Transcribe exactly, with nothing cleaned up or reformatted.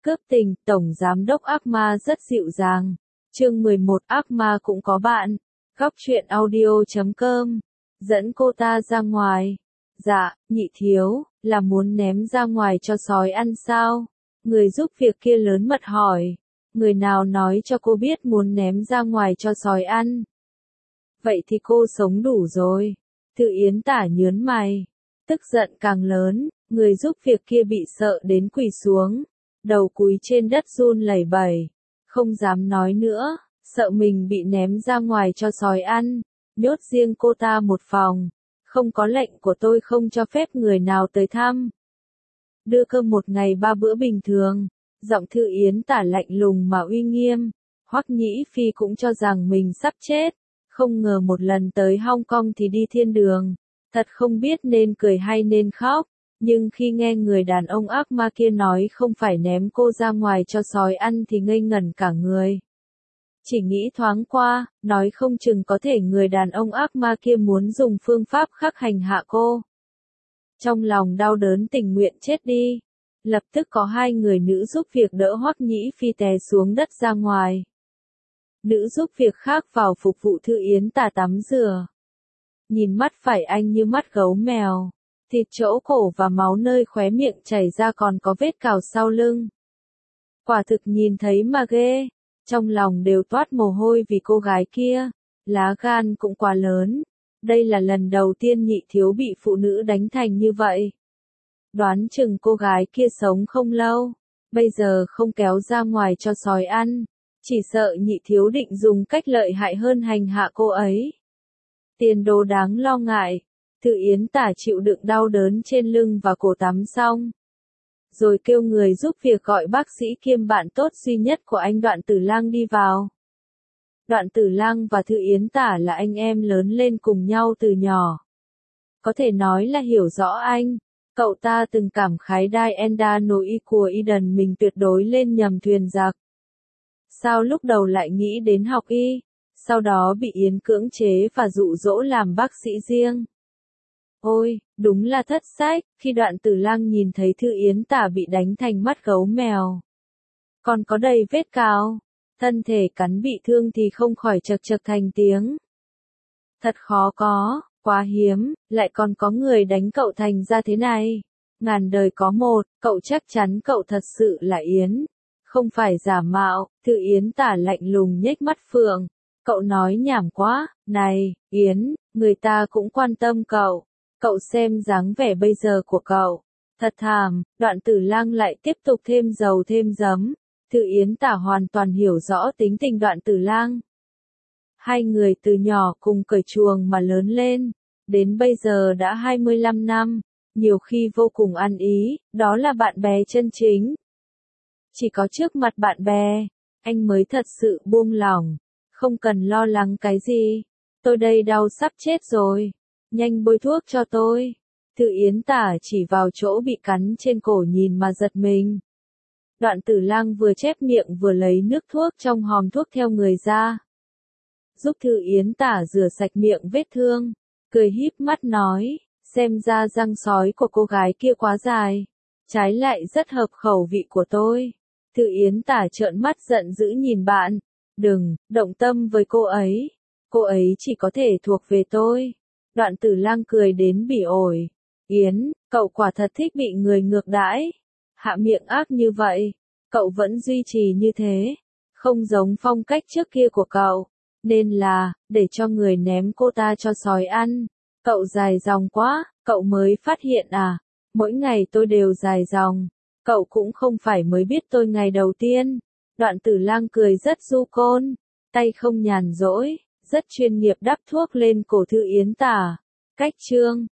Cướp tình, Tổng Giám đốc ác ma rất dịu dàng. Chương mười một ác ma cũng có bạn. Góc truyện audio chấm com. Dẫn cô ta ra ngoài. Dạ, nhị thiếu, là muốn ném ra ngoài cho sói ăn sao? Người giúp việc kia lớn mật hỏi. Người nào nói cho cô biết muốn ném ra ngoài cho sói ăn? Vậy thì cô sống đủ rồi. Thư Yến Tả nhớn mày. Tức giận càng lớn, người giúp việc kia bị sợ đến quỳ xuống. Đầu cúi trên đất run lẩy bẩy. Không dám nói nữa, sợ mình bị ném ra ngoài cho sói ăn. Nhốt riêng cô ta một phòng. Không có lệnh của tôi không cho phép người nào tới thăm. Đưa cơm một ngày ba bữa bình thường. Giọng Thư Yến Tả lạnh lùng mà uy nghiêm. Hoắc Nhĩ Phi cũng cho rằng mình sắp chết. Không ngờ một lần tới Hong Kong thì đi thiên đường. Thật không biết nên cười hay nên khóc. Nhưng khi nghe người đàn ông ác ma kia nói không phải ném cô ra ngoài cho sói ăn thì ngây ngẩn cả người. Chỉ nghĩ thoáng qua, nói không chừng có thể người đàn ông ác ma kia muốn dùng phương pháp khắc hành hạ cô. Trong lòng đau đớn tình nguyện chết đi. Lập tức có hai người nữ giúp việc đỡ Hoắc Nhĩ Phi té xuống đất ra ngoài. Nữ giúp việc khác vào phục vụ Thư Yến Tả tắm rửa. Nhìn mắt phải anh như mắt gấu mèo. Thịt chỗ cổ và máu nơi khóe miệng chảy ra còn có vết cào sau lưng. Quả thực nhìn thấy mà ghê. Trong lòng đều toát mồ hôi vì cô gái kia. Lá gan cũng quá lớn. Đây là lần đầu tiên nhị thiếu bị phụ nữ đánh thành như vậy. Đoán chừng cô gái kia sống không lâu. Bây giờ không kéo ra ngoài cho sói ăn. Chỉ sợ nhị thiếu định dùng cách lợi hại hơn hành hạ cô ấy. Tiền đồ đáng lo ngại. Thư Yến Tả chịu đựng đau đớn trên lưng và cổ tắm xong. Rồi kêu người giúp việc gọi bác sĩ kiêm bạn tốt duy nhất của anh Đoạn Tử Lang đi vào. Đoạn Tử Lang và Thư Yến Tả là anh em lớn lên cùng nhau từ nhỏ. Có thể nói là hiểu rõ anh. Cậu ta từng cảm khái đai enda nối y của y đần mình tuyệt đối lên nhầm thuyền giặc. Sao lúc đầu lại nghĩ đến học y, sau đó bị Yến cưỡng chế và dụ dỗ làm bác sĩ riêng. Ôi, đúng là thất sách, khi Đoạn Tử Lang nhìn thấy Thư Yến Tả bị đánh thành mắt gấu mèo. Còn có đầy vết cào, thân thể cắn bị thương thì không khỏi chật chật thành tiếng. Thật khó có, quá hiếm, lại còn có người đánh cậu thành ra thế này. Ngàn đời có một, cậu chắc chắn cậu thật sự là Yến. Không phải giả mạo. Thư Yến Tả lạnh lùng nhếch mắt phượng. Cậu nói nhảm quá, này, Yến, người ta cũng quan tâm cậu. Cậu xem dáng vẻ bây giờ của cậu. Thật thảm. Đoạn Tử Lang lại tiếp tục thêm dầu thêm giấm. Thư Yến Tả hoàn toàn hiểu rõ tính tình Đoạn Tử Lang. Hai người từ nhỏ cùng cởi chuồng mà lớn lên. Đến bây giờ đã hai mươi lăm năm. Nhiều khi vô cùng ăn ý, đó là bạn bè chân chính. Chỉ có trước mặt bạn bè, anh mới thật sự buông lỏng. Không cần lo lắng cái gì. Tôi đây đau sắp chết rồi. Nhanh bôi thuốc cho tôi. Thư Yến Tả chỉ vào chỗ bị cắn trên cổ nhìn mà giật mình. Đoạn Tử Lang vừa chép miệng vừa lấy nước thuốc trong hòm thuốc theo người ra. Giúp Thư Yến Tả rửa sạch miệng vết thương. Cười híp mắt nói, xem ra răng sói của cô gái kia quá dài. Trái lại rất hợp khẩu vị của tôi. Thư Yến Tả trợn mắt giận dữ nhìn bạn. Đừng, động tâm với cô ấy. Cô ấy chỉ có thể thuộc về tôi. Đoạn Tử Lang cười đến bỉ ổi. Yến, cậu quả thật thích bị người ngược đãi. Hạ miệng ác như vậy. Cậu vẫn duy trì như thế. Không giống phong cách trước kia của cậu. Nên là, để cho người ném cô ta cho sói ăn. Cậu dài dòng quá, cậu mới phát hiện à. Mỗi ngày tôi đều dài dòng. Cậu cũng không phải mới biết tôi ngày đầu tiên. Đoạn Tử Lang cười rất du côn. Tay không nhàn rỗi, rất chuyên nghiệp đắp thuốc lên cổ Thư Yến Tả. Cách chương